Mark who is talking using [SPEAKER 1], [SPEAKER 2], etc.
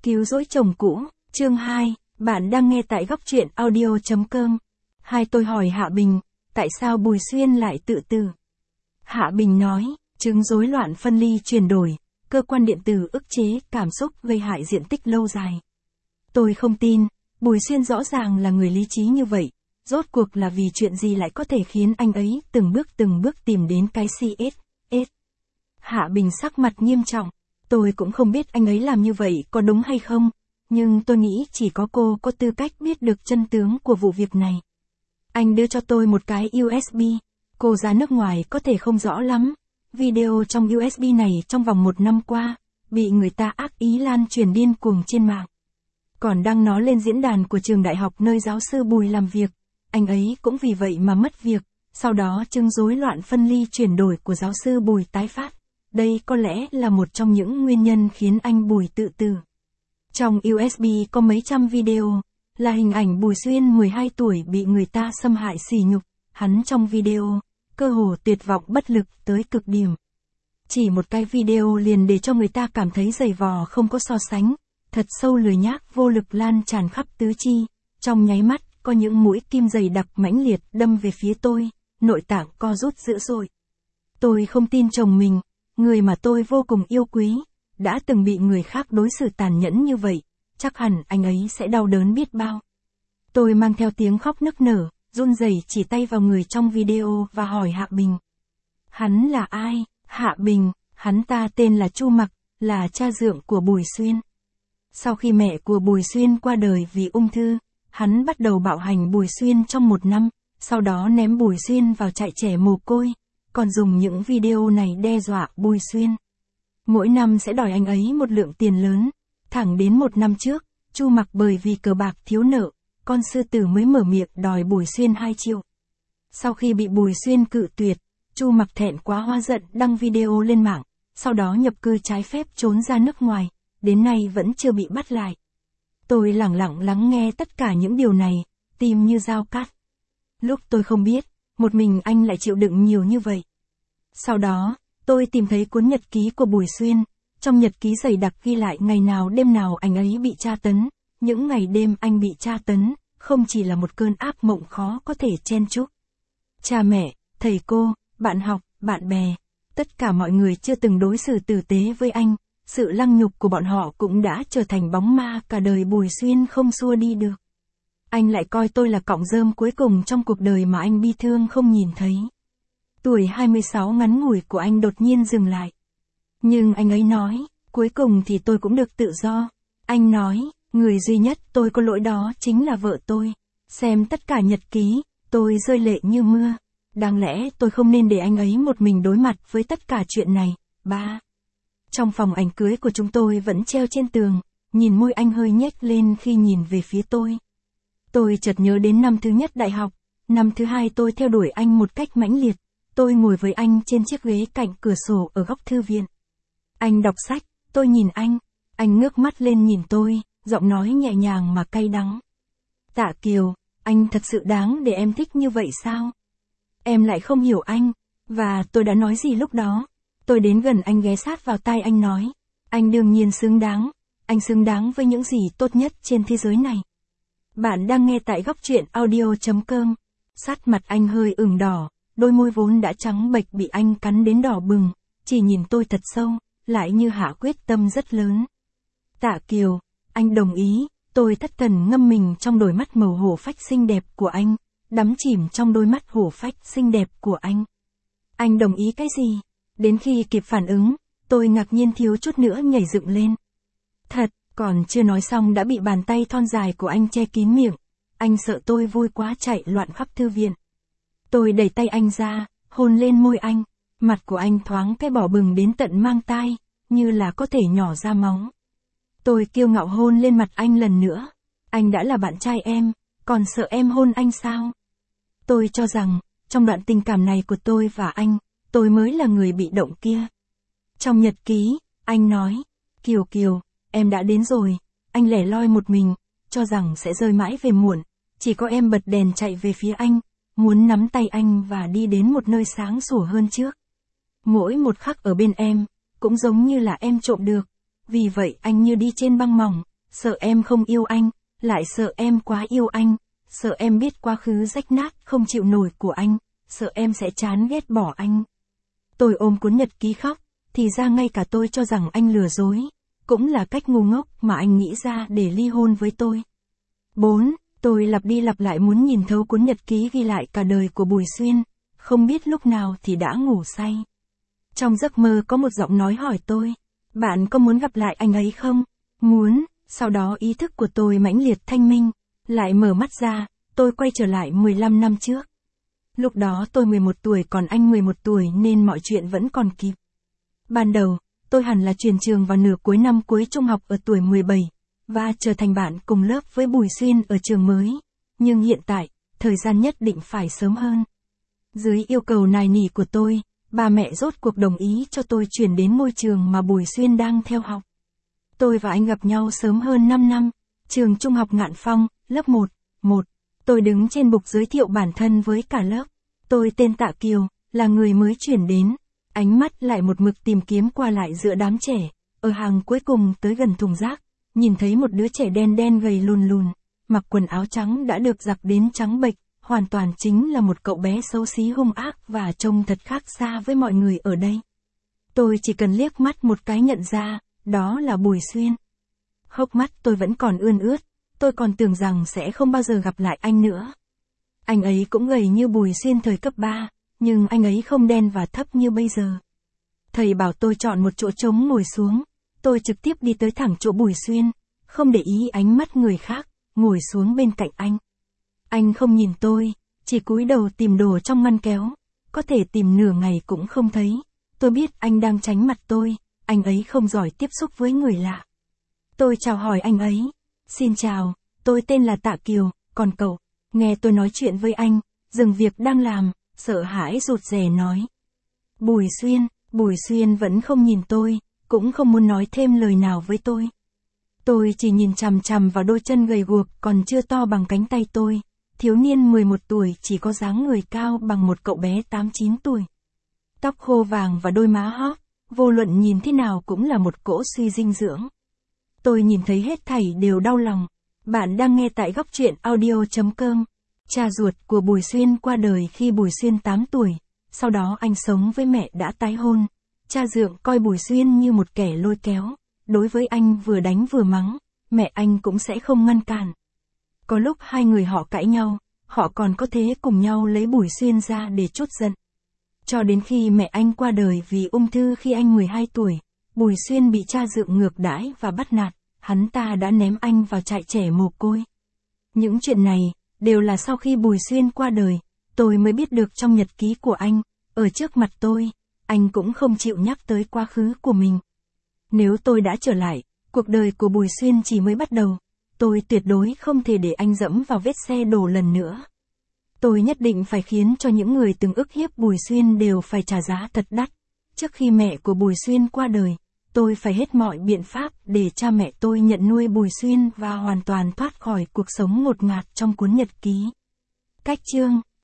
[SPEAKER 1] Cứu rỗi chồng cũ, chương 2, bạn đang nghe tại góc truyện audio.com. Tôi hỏi Hạ Bình, tại sao Bùi Xuyên lại tự tử? Hạ Bình nói, chứng rối loạn phân ly chuyển đổi, cơ quan điện tử ức chế cảm xúc gây hại diện tích lâu dài. Tôi không tin, Bùi Xuyên rõ ràng là người lý trí như vậy, rốt cuộc là vì chuyện gì lại có thể khiến anh ấy từng bước tìm đến cái CS. Hạ Bình sắc mặt nghiêm trọng, tôi cũng không biết anh ấy làm như vậy có đúng hay không, nhưng tôi nghĩ chỉ có cô có tư cách biết được chân tướng của vụ việc này. Anh đưa cho tôi một cái USB, cô ra nước ngoài có thể không rõ lắm, video trong USB này trong vòng 1 năm qua, bị người ta ác ý lan truyền điên cuồng trên mạng. Còn đăng nó lên diễn đàn của trường đại học nơi giáo sư Bùi làm việc, anh ấy cũng vì vậy mà mất việc, sau đó chứng rối loạn phân ly chuyển đổi của giáo sư Bùi tái phát. Đây có lẽ là một trong những nguyên nhân khiến anh Bùi tự tử. Trong USB có mấy trăm video, là hình ảnh Bùi Xuyên 12 tuổi bị người ta xâm hại sỉ nhục, hắn trong video, cơ hồ tuyệt vọng bất lực tới cực điểm. Chỉ một cái video liền để cho người ta cảm thấy dày vò không có so sánh, thật sâu lười nhác vô lực lan tràn khắp tứ chi, trong nháy mắt có những mũi kim dày đặc mãnh liệt đâm về phía tôi, nội tạng co rút dữ dội. Tôi không tin chồng mình, người mà tôi vô cùng yêu quý, đã từng bị người khác đối xử tàn nhẫn như vậy, chắc hẳn anh ấy sẽ đau đớn biết bao. Tôi mang theo tiếng khóc nức nở, run rẩy chỉ tay vào người trong video và hỏi Hạ Bình. Hắn là ai? Hạ Bình, hắn ta tên là Chu Mặc, là cha dượng của Bùi Xuyên. Sau khi mẹ của Bùi Xuyên qua đời vì ung thư, hắn bắt đầu bạo hành Bùi Xuyên trong 1 năm, sau đó ném Bùi Xuyên vào trại trẻ mồ côi, còn dùng những video này đe dọa Bùi Xuyên. Mỗi năm sẽ đòi anh ấy một lượng tiền lớn, thẳng đến 1 năm trước, Chu Mặc bởi vì cờ bạc thiếu nợ, con sư tử mới mở miệng đòi Bùi Xuyên 2 triệu. Sau khi bị Bùi Xuyên cự tuyệt, Chu Mặc thẹn quá hóa giận đăng video lên mạng, sau đó nhập cư trái phép trốn ra nước ngoài, đến nay vẫn chưa bị bắt lại. Tôi lẳng lặng lắng nghe tất cả những điều này, tim như dao cắt. Lúc tôi không biết, một mình anh lại chịu đựng nhiều như vậy. Sau đó, tôi tìm thấy cuốn nhật ký của Bùi Xuyên, trong nhật ký dày đặc ghi lại ngày nào đêm nào anh ấy bị tra tấn, những ngày đêm anh bị tra tấn, không chỉ là một cơn ác mộng khó có thể chen chúc. Cha mẹ, thầy cô, bạn học, bạn bè, tất cả mọi người chưa từng đối xử tử tế với anh, sự lăng nhục của bọn họ cũng đã trở thành bóng ma cả đời Bùi Xuyên không xua đi được. Anh lại coi tôi là cọng rơm cuối cùng trong cuộc đời mà anh bi thương không nhìn thấy. Tuổi 26 ngắn ngủi của anh đột nhiên dừng lại. Nhưng anh ấy nói, cuối cùng thì tôi cũng được tự do. Anh nói, người duy nhất tôi có lỗi đó chính là vợ tôi. Xem tất cả nhật ký, tôi rơi lệ như mưa. Đáng lẽ tôi không nên để anh ấy một mình đối mặt với tất cả chuyện này. Trong phòng ảnh cưới của chúng tôi vẫn treo trên tường, nhìn môi anh hơi nhếch lên khi nhìn về phía tôi. Tôi chợt nhớ đến năm thứ nhất đại học, năm thứ hai tôi theo đuổi anh một cách mãnh liệt. Tôi ngồi với anh trên chiếc ghế cạnh cửa sổ ở góc thư viện. Anh đọc sách, tôi nhìn anh ngước mắt lên nhìn tôi, giọng nói nhẹ nhàng mà cay đắng. Tạ Kiều, anh thật sự đáng để em thích như vậy sao? Em lại không hiểu anh, và tôi đã nói gì lúc đó? Tôi đến gần anh ghé sát vào tai anh nói, anh đương nhiên xứng đáng, anh xứng đáng với những gì tốt nhất trên thế giới này. Bạn đang nghe tại góc truyện audio.com. Sát mặt anh hơi ửng đỏ, đôi môi vốn đã trắng bệch bị anh cắn đến đỏ bừng, chỉ nhìn tôi thật sâu, lại như hạ quyết tâm rất lớn. Tạ Kiều, anh đồng ý, tôi thất thần ngâm mình trong đôi mắt màu hổ phách xinh đẹp của anh, đắm chìm trong đôi mắt hổ phách xinh đẹp của anh. Anh đồng ý cái gì? Đến khi kịp phản ứng, tôi ngạc nhiên thiếu chút nữa nhảy dựng lên. Thật, còn chưa nói xong đã bị bàn tay thon dài của anh che kín miệng. Anh sợ tôi vui quá chạy loạn khắp thư viện. Tôi đẩy tay anh ra, hôn lên môi anh, mặt của anh thoáng cái đỏ bừng đến tận mang tai, như là có thể nhỏ ra máu. Tôi kiêu ngạo hôn lên mặt anh lần nữa. Anh đã là bạn trai em, còn sợ em hôn anh sao? Tôi cho rằng, trong đoạn tình cảm này của tôi và anh, tôi mới là người bị động kia. Trong nhật ký, anh nói, Kiều Kiều, em đã đến rồi. Anh lẻ loi một mình, cho rằng sẽ rơi mãi về muộn. Chỉ có em bật đèn chạy về phía anh, muốn nắm tay anh và đi đến một nơi sáng sủa hơn trước. Mỗi một khắc ở bên em, cũng giống như là em trộm được. Vì vậy anh như đi trên băng mỏng, sợ em không yêu anh, lại sợ em quá yêu anh, sợ em biết quá khứ rách nát không chịu nổi của anh, sợ em sẽ chán ghét bỏ anh. Tôi ôm cuốn nhật ký khóc, thì ra ngay cả tôi cho rằng anh lừa dối, cũng là cách ngu ngốc mà anh nghĩ ra để ly hôn với tôi. 4. Tôi lặp đi lặp lại muốn nhìn thấu cuốn nhật ký ghi lại cả đời của Bùi Xuyên, không biết lúc nào thì đã ngủ say. Trong giấc mơ có một giọng nói hỏi tôi, bạn có muốn gặp lại anh ấy không? Muốn, sau đó ý thức của tôi mãnh liệt thanh minh, lại mở mắt ra, tôi quay trở lại 15 năm trước. Lúc đó tôi 11 tuổi còn anh 11 tuổi nên mọi chuyện vẫn còn kịp. Ban đầu, tôi hẳn là chuyển trường vào nửa cuối năm cuối trung học ở tuổi 17, và trở thành bạn cùng lớp với Bùi Xuyên ở trường mới. Nhưng hiện tại, thời gian nhất định phải sớm hơn. Dưới yêu cầu nài nỉ của tôi, ba mẹ rốt cuộc đồng ý cho tôi chuyển đến ngôi trường mà Bùi Xuyên đang theo học. Tôi và anh gặp nhau sớm hơn 5 năm, trường trung học Ngạn Phong, lớp 1. Tôi đứng trên bục giới thiệu bản thân với cả lớp. Tôi tên Tạ Kiều, là người mới chuyển đến. Ánh mắt lại một mực tìm kiếm qua lại giữa đám trẻ, ở hàng cuối cùng tới gần thùng rác, nhìn thấy một đứa trẻ đen đen gầy lùn lùn, mặc quần áo trắng đã được giặt đến trắng bệch, hoàn toàn chính là một cậu bé xấu xí hung ác và trông thật khác xa với mọi người ở đây. Tôi chỉ cần liếc mắt một cái nhận ra, đó là Bùi Xuyên. Hốc mắt tôi vẫn còn ươn ướt, tôi còn tưởng rằng sẽ không bao giờ gặp lại anh nữa. Anh ấy cũng gầy như Bùi Xuyên thời cấp 3, nhưng anh ấy không đen và thấp như bây giờ. Thầy bảo tôi chọn một chỗ trống ngồi xuống, tôi trực tiếp đi tới thẳng chỗ Bùi Xuyên, không để ý ánh mắt người khác, ngồi xuống bên cạnh anh. Anh không nhìn tôi, chỉ cúi đầu tìm đồ trong ngăn kéo, có thể tìm nửa ngày cũng không thấy. Tôi biết anh đang tránh mặt tôi, anh ấy không giỏi tiếp xúc với người lạ. Tôi chào hỏi anh ấy. Xin chào, tôi tên là Tạ Kiều, còn cậu? Nghe tôi nói chuyện với anh, dừng việc đang làm, sợ hãi rụt rè nói. Bùi Xuyên vẫn không nhìn tôi, cũng không muốn nói thêm lời nào với tôi. Tôi chỉ nhìn chằm chằm vào đôi chân gầy guộc còn chưa to bằng cánh tay tôi. Thiếu niên 11 tuổi chỉ có dáng người cao bằng một cậu bé 8-9 tuổi. Tóc khô vàng và đôi má hóp, vô luận nhìn thế nào cũng là một cỗ suy dinh dưỡng. Tôi nhìn thấy hết thảy đều đau lòng. Bạn đang nghe tại góc truyện audio.com. Cha ruột của Bùi Xuyên qua đời khi Bùi Xuyên 8 tuổi, sau đó anh sống với mẹ đã tái hôn. Cha dượng coi Bùi Xuyên như một kẻ lôi kéo, đối với anh vừa đánh vừa mắng, mẹ anh cũng sẽ không ngăn cản. Có lúc hai người họ cãi nhau, họ còn có thể cùng nhau lấy Bùi Xuyên ra để trút giận. Cho đến khi mẹ anh qua đời vì ung thư khi anh 12 tuổi, Bùi Xuyên bị cha dượng ngược đãi và bắt nạt, hắn ta đã ném anh vào trại trẻ mồ côi. Những chuyện này, đều là sau khi Bùi Xuyên qua đời, tôi mới biết được trong nhật ký của anh, ở trước mặt tôi, anh cũng không chịu nhắc tới quá khứ của mình. Nếu tôi đã trở lại, cuộc đời của Bùi Xuyên chỉ mới bắt đầu, tôi tuyệt đối không thể để anh dẫm vào vết xe đổ lần nữa. Tôi nhất định phải khiến cho những người từng ức hiếp Bùi Xuyên đều phải trả giá thật đắt. Trước khi mẹ của Bùi Xuyên qua đời, tôi phải hết mọi biện pháp để cha mẹ tôi nhận nuôi Bùi Xuyên và hoàn toàn thoát khỏi cuộc sống ngột ngạt trong cuốn nhật ký. Cách chương